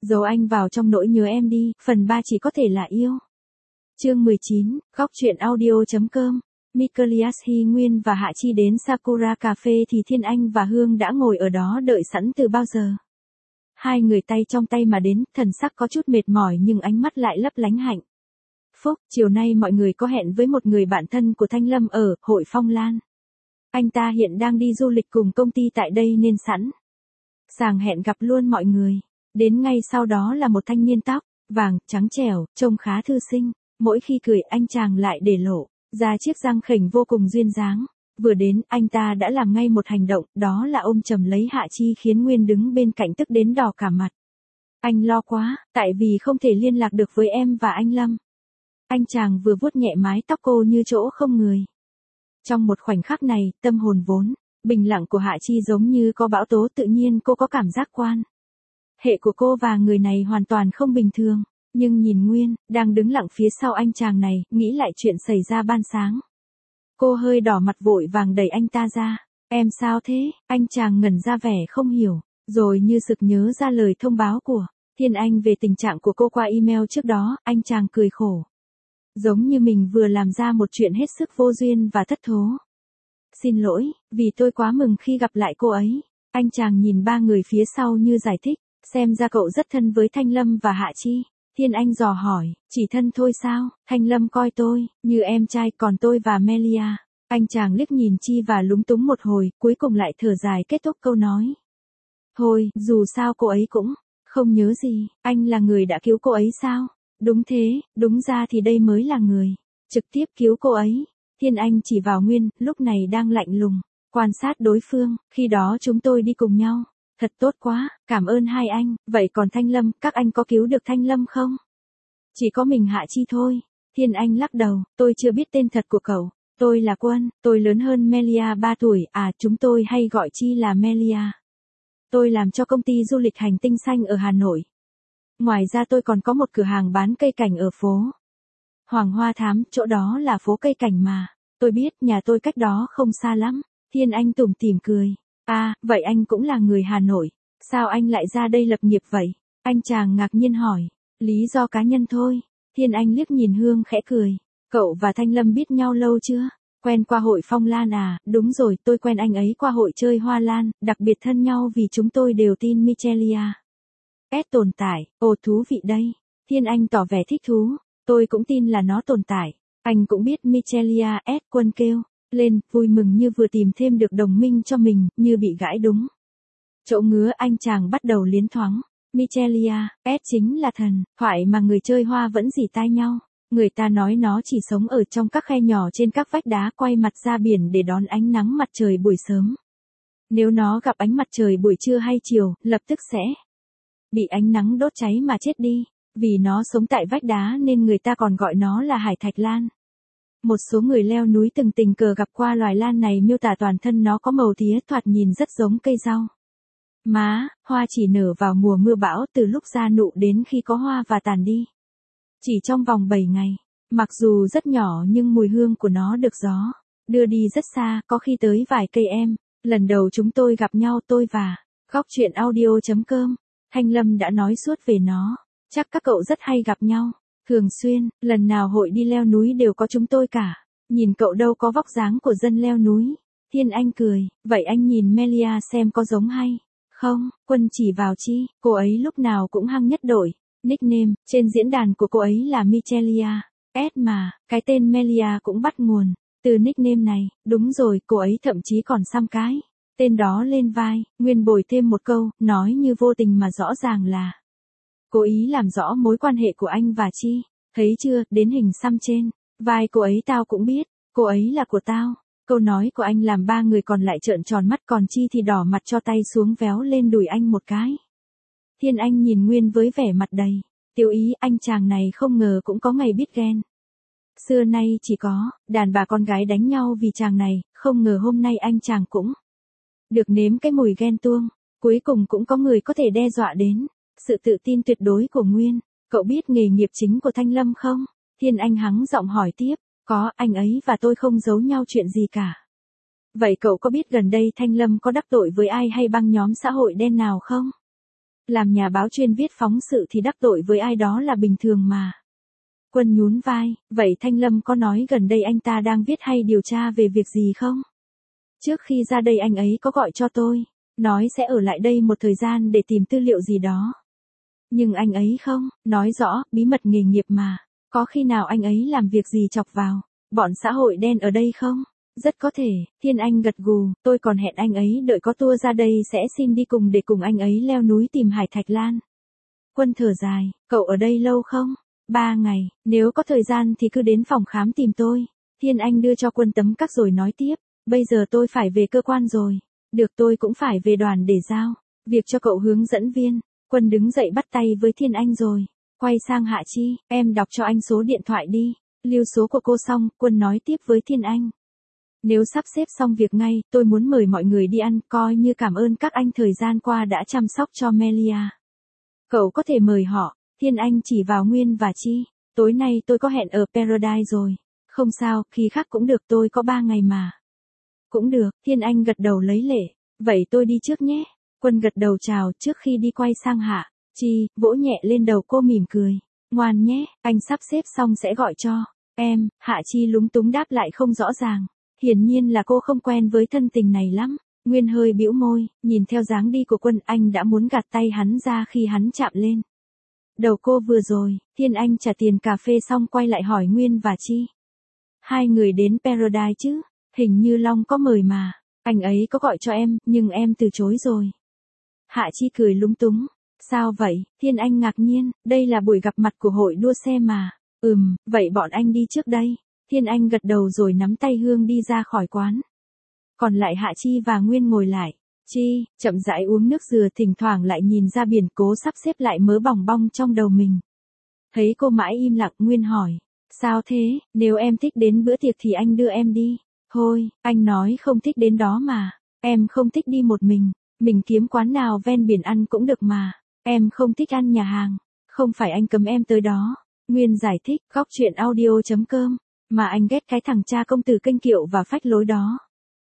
Giấu anh vào trong nỗi nhớ em đi, phần 3 chỉ có thể là yêu. Chương 19, góc truyện audio.com. Nicholas Hy Nguyên và Hạ Chi đến Sakura Cà phê thì Thiên Anh và Hương đã ngồi ở đó đợi sẵn từ bao giờ. Hai người tay trong tay mà đến, thần sắc có chút mệt mỏi nhưng ánh mắt lại lấp lánh hạnh phúc. Chiều nay mọi người có hẹn với một người bạn thân của Thanh Lâm ở Hội Phong Lan. Anh ta hiện đang đi du lịch cùng công ty tại đây nên sẵn sàng hẹn gặp luôn mọi người. Đến ngay sau đó là một thanh niên tóc vàng, trắng trẻo, trông khá thư sinh. Mỗi khi cười anh chàng lại để lộ ra chiếc răng khểnh vô cùng duyên dáng. Vừa đến, anh ta đã làm ngay một hành động, đó là ôm chầm lấy Hạ Chi khiến Nguyên đứng bên cạnh tức đến đỏ cả mặt. Anh lo quá, tại vì không thể liên lạc được với em và anh Lâm. Anh chàng vừa vuốt nhẹ mái tóc cô như chỗ không người. Trong một khoảnh khắc này, tâm hồn vốn bình lặng của Hạ Chi giống như có bão tố, tự nhiên cô có cảm giác quan hệ của cô và người này hoàn toàn không bình thường. Nhưng nhìn Nguyên, đang đứng lặng phía sau anh chàng này, nghĩ lại chuyện xảy ra ban sáng. Cô hơi đỏ mặt vội vàng đẩy anh ta ra. Em sao thế? Anh chàng ngẩn ra vẻ không hiểu, rồi như sực nhớ ra lời thông báo của Thiên Anh về tình trạng của cô qua email trước đó, anh chàng cười khổ. Giống như mình vừa làm ra một chuyện hết sức vô duyên và thất thố. Xin lỗi, vì tôi quá mừng khi gặp lại cô ấy. Anh chàng nhìn ba người phía sau như giải thích, xem ra cậu rất thân với Thanh Lâm và Hạ Chi. Thiên Anh dò hỏi, chỉ thân thôi sao? Thanh Lâm coi tôi như em trai, còn tôi và Melia. Anh chàng liếc nhìn Chi và lúng túng một hồi, cuối cùng lại thở dài kết thúc câu nói. Thôi, dù sao cô ấy cũng không nhớ gì, anh là người đã cứu cô ấy sao? Đúng thế, đúng ra thì đây mới là người trực tiếp cứu cô ấy. Thiên Anh chỉ vào Nguyên, lúc này đang lạnh lùng quan sát đối phương, khi đó chúng tôi đi cùng nhau. Thật tốt quá, cảm ơn hai anh. Vậy còn Thanh Lâm, các anh có cứu được Thanh Lâm không? Chỉ có mình Hạ Chi thôi. Thiên Anh lắc đầu, tôi chưa biết tên thật của cậu. Tôi là Quân, tôi lớn hơn Melia 3 tuổi, chúng tôi hay gọi Chi là Melia. Tôi làm cho công ty du lịch Hành Tinh Xanh ở Hà Nội. Ngoài ra tôi còn có một cửa hàng bán cây cảnh ở phố Hoàng Hoa Thám, chỗ đó là phố cây cảnh mà. Tôi biết, nhà tôi cách đó không xa lắm. Thiên Anh tủm tỉm cười. Vậy anh cũng là người Hà Nội. Sao anh lại ra đây lập nghiệp vậy? Anh chàng ngạc nhiên hỏi. Lý do cá nhân thôi. Thiên Anh liếc nhìn Hương khẽ cười. Cậu và Thanh Lâm biết nhau lâu chưa? Quen qua hội Phong Lan à? Đúng rồi, tôi quen anh ấy qua hội chơi hoa lan, đặc biệt thân nhau vì chúng tôi đều tin Michelia S tồn tại. Ồ, thú vị đây. Thiên Anh tỏ vẻ thích thú. Tôi cũng tin là nó tồn tại. Anh cũng biết Michelia S. Quân kêu lên, vui mừng như vừa tìm thêm được đồng minh cho mình, như bị gãi đúng chỗ ngứa. Anh chàng bắt đầu liến thoáng. Michelia S chính là thần thoại mà người chơi hoa vẫn rỉ tai nhau. Người ta nói nó chỉ sống ở trong các khe nhỏ trên các vách đá, quay mặt ra biển để đón ánh nắng mặt trời buổi sớm. Nếu nó gặp ánh mặt trời buổi trưa hay chiều, lập tức sẽ bị ánh nắng đốt cháy mà chết đi. Vì nó sống tại vách đá nên người ta còn gọi nó là hải thạch lan. Một số người leo núi từng tình cờ gặp qua loài lan này miêu tả toàn thân nó có màu tía, thoạt nhìn rất giống cây rau má. Hoa chỉ nở vào mùa mưa bão, từ lúc ra nụ đến khi có hoa và tàn đi chỉ trong vòng 7 ngày. Mặc dù rất nhỏ nhưng mùi hương của nó được gió đưa đi rất xa, có khi tới vài cây em. Lần đầu chúng tôi gặp nhau, tôi và góc truyện audio.com, Thanh Lâm đã nói suốt về nó. Chắc các cậu rất hay gặp nhau. Thường xuyên, lần nào hội đi leo núi đều có chúng tôi cả. Nhìn cậu đâu có vóc dáng của dân leo núi. Thiên Anh cười, vậy anh nhìn Melia xem có giống hay không? Quân chỉ vào Chi, cô ấy lúc nào cũng hăng nhất đổi nickname, trên diễn đàn của cô ấy là Michelia S mà, cái tên Melia cũng bắt nguồn từ nickname này. Đúng rồi, cô ấy thậm chí còn xăm cái tên đó lên vai. Nguyên bồi thêm một câu, nói như vô tình mà rõ ràng là cố ý làm rõ mối quan hệ của anh và Chi. Thấy chưa, đến hình xăm trên vai cô ấy tao cũng biết, cô ấy là của tao. Câu nói của anh làm ba người còn lại trợn tròn mắt, còn Chi thì đỏ mặt cho tay xuống véo lên đùi anh một cái. Thiên Anh nhìn Nguyên với vẻ mặt đầy tiêu ý, anh chàng này không ngờ cũng có ngày biết ghen. Xưa nay chỉ có đàn bà con gái đánh nhau vì chàng này, không ngờ hôm nay anh chàng cũng được nếm cái mùi ghen tuông. Cuối cùng cũng có người có thể đe dọa đến sự tự tin tuyệt đối của Nguyên. Cậu biết nghề nghiệp chính của Thanh Lâm không? Thiên Anh hắng giọng hỏi tiếp. Có, anh ấy và tôi không giấu nhau chuyện gì cả. Vậy cậu có biết gần đây Thanh Lâm có đắc tội với ai hay băng nhóm xã hội đen nào không? Làm nhà báo chuyên viết phóng sự thì đắc tội với ai đó là bình thường mà. Quân nhún vai, vậy Thanh Lâm có nói gần đây anh ta đang viết hay điều tra về việc gì không? Trước khi ra đây anh ấy có gọi cho tôi, nói sẽ ở lại đây một thời gian để tìm tư liệu gì đó. Nhưng anh ấy không, nói rõ, bí mật nghề nghiệp mà. Có khi nào anh ấy làm việc gì chọc vào bọn xã hội đen ở đây không? Rất có thể, Thiên Anh gật gù, tôi còn hẹn anh ấy đợi có tour ra đây sẽ xin đi cùng để cùng anh ấy leo núi tìm Hải Thạch Lan. Quân thở dài, cậu ở đây lâu không? 3 ngày, nếu có thời gian thì cứ đến phòng khám tìm tôi. Thiên Anh đưa cho Quân tấm cắc rồi nói tiếp, bây giờ tôi phải về cơ quan rồi. Được, tôi cũng phải về đoàn để giao việc cho cậu hướng dẫn viên. Quân đứng dậy bắt tay với Thiên Anh rồi quay sang Hạ Chi, em đọc cho anh số điện thoại đi. Lưu số của cô xong, Quân nói tiếp với Thiên Anh. Nếu sắp xếp xong việc ngay, tôi muốn mời mọi người đi ăn, coi như cảm ơn các anh thời gian qua đã chăm sóc cho Melia. Cậu có thể mời họ. Thiên Anh chỉ vào Nguyên và Chi. Tối nay tôi có hẹn ở Paradise rồi. Không sao, khi khác cũng được, tôi có 3 ngày mà. Cũng được, Thiên Anh gật đầu lấy lệ. Vậy tôi đi trước nhé. Quân gật đầu chào trước khi đi quay sang Hạ Chi, vỗ nhẹ lên đầu cô mỉm cười. Ngoan nhé, anh sắp xếp xong sẽ gọi cho em. Hạ Chi lúng túng đáp lại không rõ ràng. Hiển nhiên là cô không quen với thân tình này lắm. Nguyên hơi bĩu môi, nhìn theo dáng đi của Quân, anh đã muốn gạt tay hắn ra khi hắn chạm lên đầu cô vừa rồi. Thiên Anh trả tiền cà phê xong quay lại hỏi Nguyên và Chi. Hai người đến Paradise chứ? Hình như Long có mời mà. Anh ấy có gọi cho em, nhưng em từ chối rồi. Hạ Chi cười lúng túng. Sao vậy? Thiên Anh ngạc nhiên, đây là buổi gặp mặt của hội đua xe mà. Vậy bọn anh đi trước đây. Thiên Anh gật đầu rồi nắm tay Hương đi ra khỏi quán. Còn lại Hạ Chi và Nguyên ngồi lại. Chi, chậm rãi uống nước dừa, thỉnh thoảng lại nhìn ra biển, cố sắp xếp lại mớ bòng bong trong đầu mình. Thấy cô mãi im lặng, Nguyên hỏi. Sao thế, nếu em thích đến bữa tiệc thì anh đưa em đi. Thôi, anh nói không thích đến đó mà. Em không thích đi một mình kiếm quán nào ven biển ăn cũng được mà. Em không thích ăn nhà hàng. Không phải anh cấm em tới đó. Nguyên giải thích, góc chuyện audio.com. Mà anh ghét cái thằng cha công tử kênh kiệu và phách lối đó.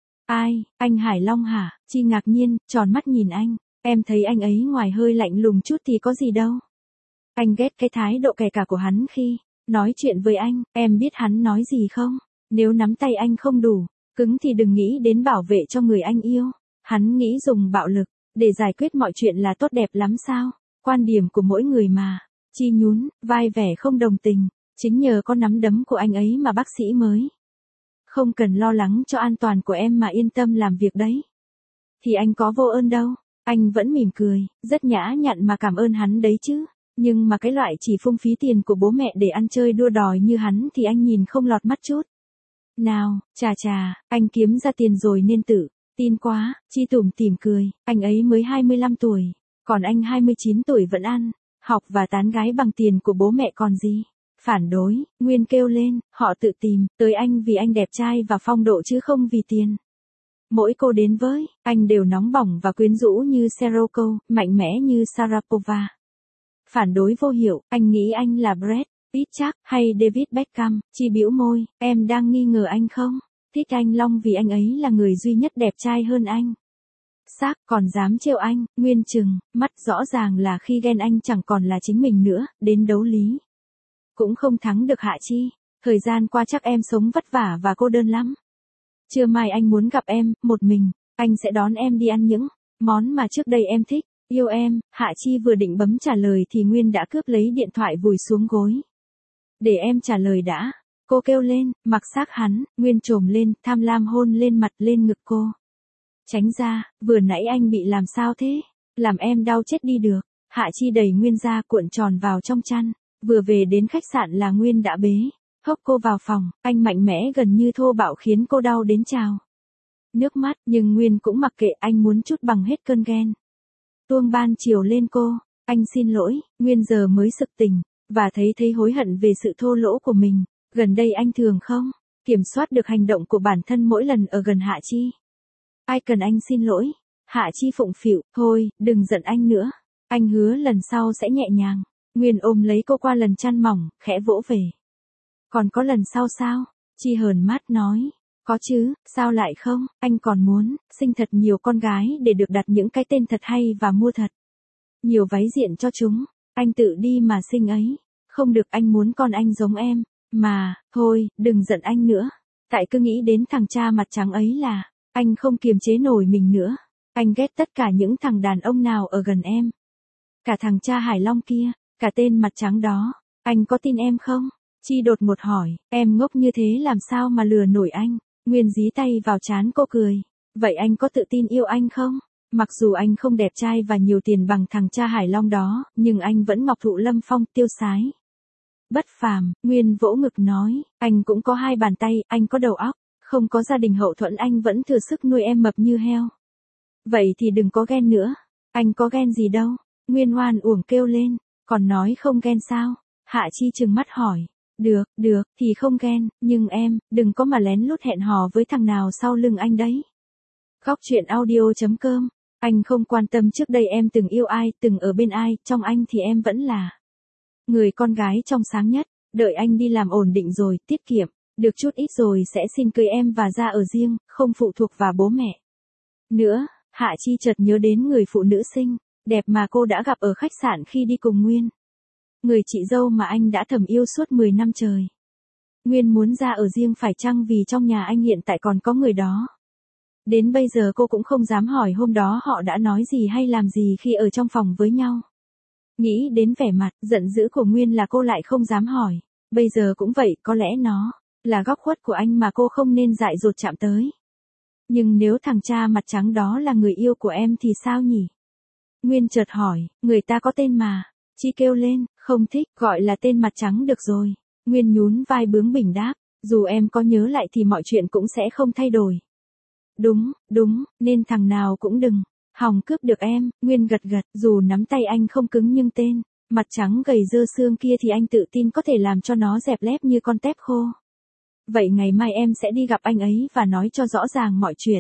Ai, anh Hải Long hả? Chi ngạc nhiên, tròn mắt nhìn anh. Em thấy anh ấy ngoài hơi lạnh lùng chút thì có gì đâu. Anh ghét cái thái độ kẻ cả của hắn khi nói chuyện với anh. Em biết hắn nói gì không? Nếu nắm tay anh không đủ cứng thì đừng nghĩ đến bảo vệ cho người anh yêu. Hắn nghĩ dùng bạo lực để giải quyết mọi chuyện là tốt đẹp lắm sao? Quan điểm của mỗi người mà. Chi nhún vai vẻ không đồng tình. Chính nhờ có nắm đấm của anh ấy mà bác sĩ mới không cần lo lắng cho an toàn của em mà yên tâm làm việc đấy. Thì anh có vô ơn đâu. Anh vẫn mỉm cười, rất nhã nhặn mà cảm ơn hắn đấy chứ. Nhưng mà cái loại chỉ phung phí tiền của bố mẹ để ăn chơi đua đòi như hắn thì anh nhìn không lọt mắt chút nào. Chà, anh kiếm ra tiền rồi nên tự tin quá. Chi tủm tỉm cười, anh ấy mới 25 tuổi, còn anh 29 tuổi vẫn ăn, học và tán gái bằng tiền của bố mẹ còn gì. Phản đối, Nguyên kêu lên, họ tự tìm tới anh vì anh đẹp trai và phong độ chứ không vì tiền. Mỗi cô đến với anh đều nóng bỏng và quyến rũ như Seroko, mạnh mẽ như Sharapova. Phản đối vô hiệu, anh nghĩ anh là Brad Pitt chắc, hay David Beckham. Chi bĩu môi, em đang nghi ngờ anh không? Thích anh Long vì anh ấy là người duy nhất đẹp trai hơn anh. Xác, còn dám trêu anh. Nguyên trừng mắt, rõ ràng là khi ghen anh chẳng còn là chính mình nữa, đến đấu lý cũng không thắng được Hạ Chi. Thời gian qua chắc em sống vất vả và cô đơn lắm. Trưa mai anh muốn gặp em, một mình. Anh sẽ đón em đi ăn những món mà trước đây em thích. Yêu em. Hạ Chi vừa định bấm trả lời thì Nguyên đã cướp lấy điện thoại vùi xuống gối. Để em trả lời đã. Cô kêu lên, mặc xác hắn. Nguyên trồm lên, tham lam hôn lên mặt lên ngực cô. Tránh ra, vừa nãy anh bị làm sao thế? Làm em đau chết đi được. Hạ Chi đẩy Nguyên ra cuộn tròn vào trong chăn. Vừa về đến khách sạn là Nguyên đã bế hốc cô vào phòng. Anh mạnh mẽ gần như thô bạo khiến cô đau đến trào nước mắt, nhưng Nguyên cũng mặc kệ, anh muốn trút bằng hết cơn ghen tuông ban chiều lên cô. Anh xin lỗi. Nguyên giờ mới sực tỉnh và thấy hối hận về sự thô lỗ của mình. Gần đây anh thường không kiểm soát được hành động của bản thân mỗi lần ở gần Hạ Chi. Ai cần anh xin lỗi? Hạ Chi phụng phịu, thôi, đừng giận anh nữa. Anh hứa lần sau sẽ nhẹ nhàng. Nguyên ôm lấy cô qua lần chăn mỏng, khẽ vỗ về. Còn có lần sau sao? Chi hờn mát nói. Có chứ, sao lại không? Anh còn muốn sinh thật nhiều con gái để được đặt những cái tên thật hay và mua thật nhiều váy diện cho chúng, anh tự đi mà sinh ấy. Không được, anh muốn con anh giống em, mà, thôi, đừng giận anh nữa. Tại cứ nghĩ đến thằng cha mặt trắng ấy là, anh không kiềm chế nổi mình nữa. Anh ghét tất cả những thằng đàn ông nào ở gần em. Cả thằng cha Hải Long kia, cả tên mặt trắng đó, anh có tin em không? Chi đột ngột hỏi, em ngốc như thế làm sao mà lừa nổi anh? Nguyên dí tay vào trán cô cười. Vậy anh có tự tin yêu anh không? Mặc dù anh không đẹp trai và nhiều tiền bằng thằng cha Hải Long đó, nhưng anh vẫn ngọc thụ lâm phong, tiêu sái. Bất phàm. Nguyên vỗ ngực nói, anh cũng có 2 bàn tay, anh có đầu óc, không có gia đình hậu thuẫn anh vẫn thừa sức nuôi em mập như heo. Vậy thì đừng có ghen nữa. Anh có ghen gì đâu. Nguyên oan uổng kêu lên, còn nói không ghen sao? Hạ Chi trừng mắt hỏi. Được, thì không ghen, nhưng em, đừng có mà lén lút hẹn hò với thằng nào sau lưng anh đấy. Góc truyện audio.com. Anh không quan tâm trước đây em từng yêu ai, từng ở bên ai, trong anh thì em vẫn là người con gái trong sáng nhất. Đợi anh đi làm ổn định rồi, tiết kiệm được chút ít rồi sẽ xin cưới em và ra ở riêng, không phụ thuộc vào bố mẹ nữa. Hạ Chi chợt nhớ đến người phụ nữ xinh đẹp mà cô đã gặp ở khách sạn khi đi cùng Nguyên. Người chị dâu mà anh đã thầm yêu suốt 10 năm trời. Nguyên muốn ra ở riêng phải chăng vì trong nhà anh hiện tại còn có người đó? Đến bây giờ cô cũng không dám hỏi hôm đó họ đã nói gì hay làm gì khi ở trong phòng với nhau. Nghĩ đến vẻ mặt giận dữ của Nguyên là cô lại không dám hỏi. Bây giờ cũng vậy, có lẽ nó là góc khuất của anh mà cô không nên dại dột chạm tới. Nhưng nếu thằng cha mặt trắng đó là người yêu của em thì sao nhỉ? Nguyên chợt hỏi, người ta có tên mà. Chi kêu lên, không thích, gọi là tên mặt trắng được rồi. Nguyên nhún vai bướng bỉnh đáp, dù em có nhớ lại thì mọi chuyện cũng sẽ không thay đổi. Đúng, nên thằng nào cũng đừng hòng cướp được em. Nguyên gật gật, dù nắm tay anh không cứng nhưng tên mặt trắng gầy dơ xương kia thì anh tự tin có thể làm cho nó dẹp lép như con tép khô. Vậy ngày mai em sẽ đi gặp anh ấy và nói cho rõ ràng mọi chuyện.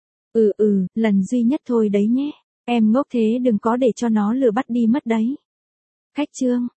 Lần duy nhất thôi đấy nhé. Em ngốc thế đừng có để cho nó lừa bắt đi mất đấy. Khách chương.